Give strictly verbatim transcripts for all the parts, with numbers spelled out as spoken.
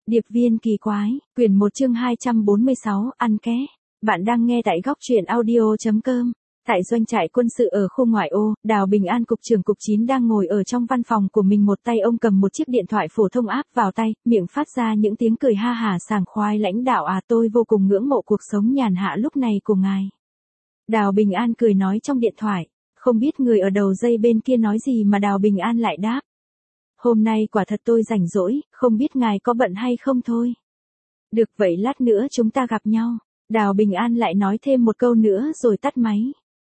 Điệp viên kỳ quái, quyển một chương hai trăm bốn mươi sáu, ăn ké. Bạn đang nghe tại góc truyện audio.com. Tại doanh trại quân sự ở khu ngoại ô, Đào Bình An cục trưởng cục chín đang ngồi ở trong văn phòng của mình, một tay ông cầm một chiếc điện thoại phổ thông áp vào tay, miệng phát ra những tiếng cười ha hả sảng khoái. Lãnh đạo à, tôi vô cùng ngưỡng mộ cuộc sống nhàn hạ lúc này của ngài. Đào Bình An cười nói trong điện thoại, không biết người ở đầu dây bên kia nói gì mà Đào Bình An lại đáp. Hôm nay quả thật tôi rảnh rỗi, không biết ngài có bận hay không thôi. Được vậy lát nữa chúng ta gặp nhau. Đào Bình An lại nói thêm một câu nữa rồi tắt máy.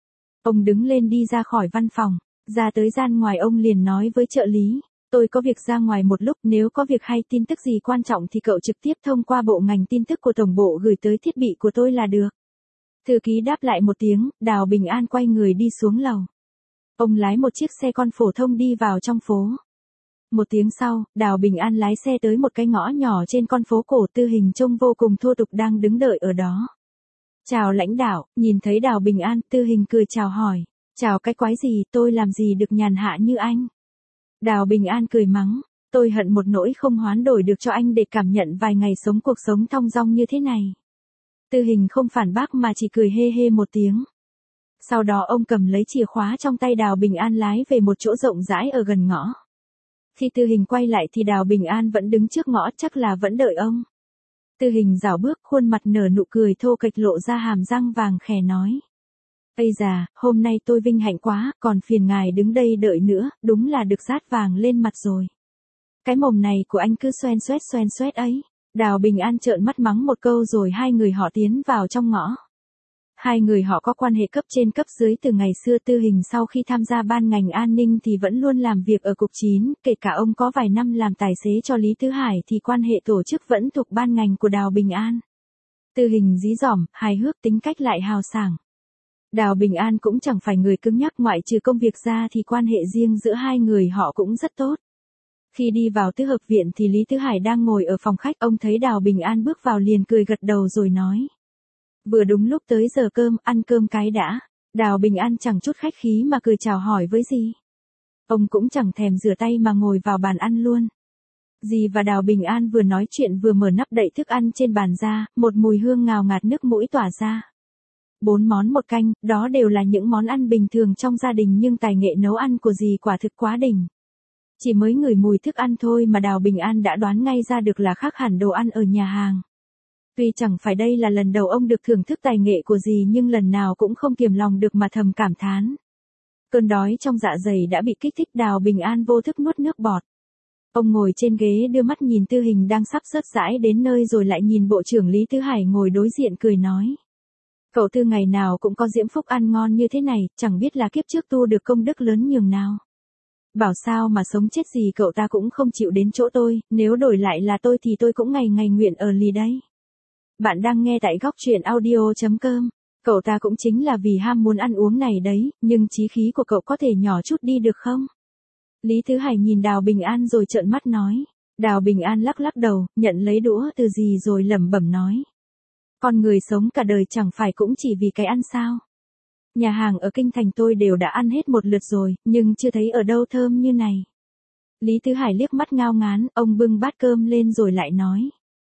Ông đứng lên đi ra khỏi văn phòng, ra tới gian ngoài ông liền nói với trợ lý. Tôi có việc ra ngoài một lúc, nếu có việc hay tin tức gì quan trọng thì cậu trực tiếp thông qua bộ ngành tin tức của tổng bộ gửi tới thiết bị của tôi là được. Thư ký đáp lại một tiếng, Đào Bình An quay người đi xuống lầu. Ông lái một chiếc xe con phổ thông đi vào trong phố. Một tiếng sau, Đào Bình An lái xe tới một cái ngõ nhỏ trên con phố cổ. Tư Hình trông vô cùng thô tục đang đứng đợi ở đó. Chào lãnh đạo, nhìn thấy Đào Bình An, Tư Hình cười chào hỏi. Chào cái quái gì, tôi làm gì được nhàn hạ như anh. Đào Bình An cười mắng, tôi hận một nỗi không hoán đổi được cho anh để cảm nhận vài ngày sống cuộc sống thong dong như thế này. Tư Hình không phản bác mà chỉ cười hê hê một tiếng. Sau đó ông cầm lấy chìa khóa trong tay Đào Bình An lái về một chỗ rộng rãi ở gần ngõ. Khi Tư Hình quay lại thì Đào Bình An vẫn đứng trước ngõ, chắc là vẫn đợi ông. Tư Hình rảo bước, khuôn mặt nở nụ cười thô kệch, lộ ra hàm răng vàng khè nói. Ây già, hôm nay tôi vinh hạnh quá, còn phiền ngài đứng đây đợi nữa, đúng là được rát vàng lên mặt rồi. Cái mồm này của anh cứ xoen xoét xoen xoét ấy. Đào Bình An trợn mắt mắng một câu rồi hai người họ tiến vào trong ngõ. Hai người họ có quan hệ cấp trên cấp dưới từ ngày xưa. Tư Hình sau khi tham gia ban ngành an ninh thì vẫn luôn làm việc ở cục chín, kể cả ông có vài năm làm tài xế cho Lý Tứ Hải thì quan hệ tổ chức vẫn thuộc ban ngành của Đào Bình An. Tư Hình dí dỏm, hài hước, tính cách lại hào sảng. Đào Bình An cũng chẳng phải người cứng nhắc, ngoại trừ công việc ra thì quan hệ riêng giữa hai người họ cũng rất tốt. Khi đi vào tứ hợp viện thì Lý Tứ Hải đang ngồi ở phòng khách, ông thấy Đào Bình An bước vào liền cười gật đầu rồi nói. Vừa đúng lúc tới giờ cơm, ăn cơm cái đã. Đào Bình An chẳng chút khách khí mà cười chào hỏi với dì. Ông cũng chẳng thèm rửa tay mà ngồi vào bàn ăn luôn. Dì và Đào Bình An vừa nói chuyện vừa mở nắp đậy thức ăn trên bàn ra, một mùi hương ngào ngạt nước mũi tỏa ra. Bốn món một canh, đó đều là những món ăn bình thường trong gia đình nhưng tài nghệ nấu ăn của dì quả thực quá đỉnh. Chỉ mới ngửi mùi thức ăn thôi mà Đào Bình An đã đoán ngay ra được là khác hẳn đồ ăn ở nhà hàng. Tuy chẳng phải đây là lần đầu ông được thưởng thức tài nghệ của dì nhưng lần nào cũng không kiềm lòng được mà thầm cảm thán. Cơn đói trong dạ dày đã bị kích thích, Đào Bình An vô thức nuốt nước bọt. Ông ngồi trên ghế đưa mắt nhìn Tư Hình đang sắp rớt rãi đến nơi rồi lại nhìn Bộ trưởng Lý Tứ Hải ngồi đối diện cười nói. Cậu Tư ngày nào cũng có diễm phúc ăn ngon như thế này, chẳng biết là kiếp trước tu được công đức lớn nhường nào. Bảo sao mà sống chết gì cậu ta cũng không chịu đến chỗ tôi, nếu đổi lại là tôi thì tôi cũng ngày ngày nguyện ở lì đấy. Bạn đang nghe tại góc truyện audio.com. Cậu ta cũng chính là vì ham muốn ăn uống này đấy, nhưng chí khí của cậu có thể nhỏ chút đi được không? Lý Tứ Hải nhìn Đào Bình An rồi trợn mắt nói. Đào Bình An lắc lắc đầu, nhận lấy đũa từ dì rồi lẩm bẩm nói. Con người sống cả đời chẳng phải cũng chỉ vì cái ăn sao? Nhà hàng ở Kinh Thành tôi đều đã ăn hết một lượt rồi, nhưng chưa thấy ở đâu thơm như này. Lý Tứ Hải liếc mắt ngao ngán, ông bưng bát cơm lên rồi lại nói.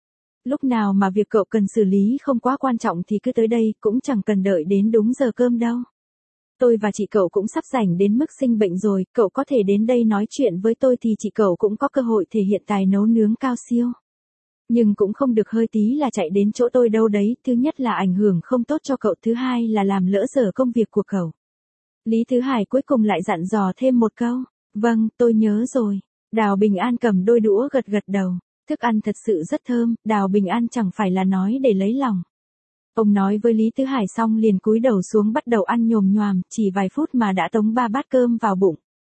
Lúc nào mà việc cậu cần xử lý không quá quan trọng thì cứ tới đây, cũng chẳng cần đợi đến đúng giờ cơm đâu. Tôi và chị cậu cũng sắp rảnh đến mức sinh bệnh rồi, cậu có thể đến đây nói chuyện với tôi thì chị cậu cũng có cơ hội thể hiện tài nấu nướng cao siêu. Nhưng cũng không được hơi tí là chạy đến chỗ tôi đâu đấy, thứ nhất là ảnh hưởng không tốt cho cậu, thứ hai là làm lỡ dở công việc của cậu. Lý Tứ Hải cuối cùng lại dặn dò thêm một câu. Vâng, tôi nhớ rồi. Đào Bình An cầm đôi đũa gật gật đầu. Thức ăn thật sự rất thơm, Đào Bình An chẳng phải là nói để lấy lòng. Ông nói với Lý Tứ Hải xong liền cúi đầu xuống bắt đầu ăn nhồm nhoàm, chỉ vài phút mà đã tống ba bát cơm vào bụng.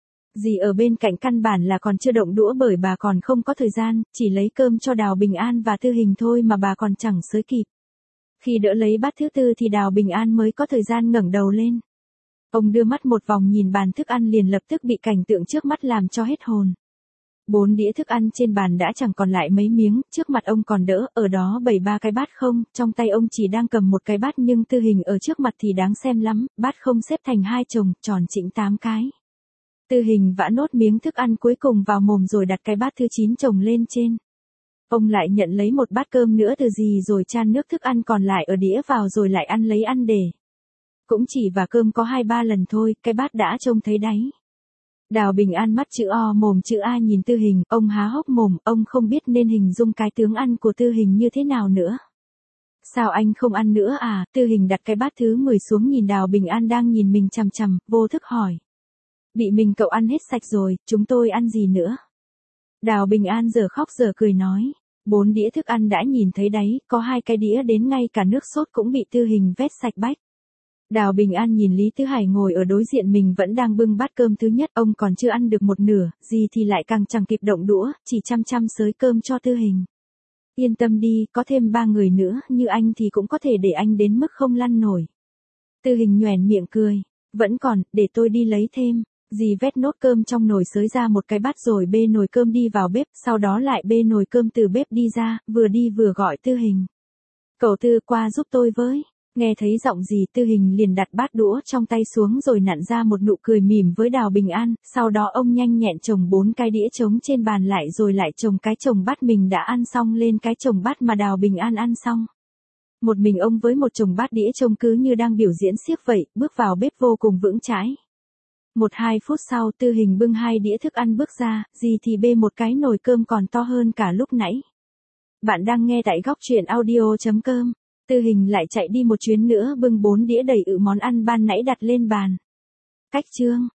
Dì ở bên cạnh căn bản là còn chưa động đũa bởi bà còn không có thời gian, chỉ lấy cơm cho Đào Bình An và Tư Hình thôi mà bà còn chẳng xới kịp. Khi đỡ lấy bát thứ tư thì Đào Bình An mới có thời gian ngẩng đầu lên. Ông đưa mắt một vòng nhìn bàn thức ăn liền lập tức bị cảnh tượng trước mắt làm cho hết hồn. Bốn đĩa thức ăn trên bàn đã chẳng còn lại mấy miếng, trước mặt ông còn đỡ, ở đó bày ba cái bát không, trong tay ông chỉ đang cầm một cái bát nhưng Tư Hình ở trước mặt thì đáng xem lắm, bát không xếp thành hai chồng, tròn chỉnh tám cái. Tư Hình vã nốt miếng thức ăn cuối cùng vào mồm rồi đặt cái bát thứ chín chồng lên trên. Ông lại nhận lấy một bát cơm nữa từ dì rồi chan nước thức ăn còn lại ở đĩa vào rồi lại ăn lấy ăn để. Cũng chỉ và cơm có hai ba lần thôi, cái bát đã trông thấy đáy. Đào Bình An mắt chữ O mồm chữ A nhìn Tư Hình, ông há hốc mồm, ông không biết nên hình dung cái tướng ăn của Tư Hình như thế nào nữa. Sao anh không ăn nữa à? Tư Hình đặt cái bát thứ mười xuống nhìn Đào Bình An đang nhìn mình chằm chằm, vô thức hỏi. Bị mình cậu ăn hết sạch rồi, chúng tôi ăn gì nữa? Đào Bình An giờ khóc giờ cười nói. Bốn đĩa thức ăn đã nhìn thấy đấy, có hai cái đĩa đến ngay cả nước sốt cũng bị Tư Hình vét sạch bách. Đào Bình An nhìn Lý Tứ Hải ngồi ở đối diện mình vẫn đang bưng bát cơm thứ nhất, ông còn chưa ăn được một nửa, gì thì lại càng chẳng kịp động đũa, chỉ chăm chăm xới cơm cho Tư Hình. Yên tâm đi, có thêm ba người nữa, như anh thì cũng có thể để anh đến mức không lăn nổi. Tư Hình nhoẻn miệng cười, vẫn còn, để tôi đi lấy thêm. Dì vét nốt cơm trong nồi xới ra một cái bát rồi bê nồi cơm đi vào bếp, sau đó lại bê nồi cơm từ bếp đi ra, vừa đi vừa gọi Tư Hình. Cậu Tư qua giúp tôi với. Nghe thấy giọng dì Tư Hình liền đặt bát đũa trong tay xuống rồi nặn ra một nụ cười mỉm với Đào Bình An, sau đó ông nhanh nhẹn chồng bốn cái đĩa trống trên bàn lại rồi lại chồng cái chồng bát mình đã ăn xong lên cái chồng bát mà Đào Bình An ăn xong. Một mình ông với một chồng bát đĩa trông cứ như đang biểu diễn xiếc vậy, bước vào bếp vô cùng vững chãi. Một hai phút sau Tư Hình bưng hai đĩa thức ăn bước ra, dì thì bê một cái nồi cơm còn to hơn cả lúc nãy. Bạn đang nghe tại góc truyện audio chấm com. Tư Hình lại chạy đi một chuyến nữa bưng bốn đĩa đầy ự món ăn ban nãy đặt lên bàn. Cách chương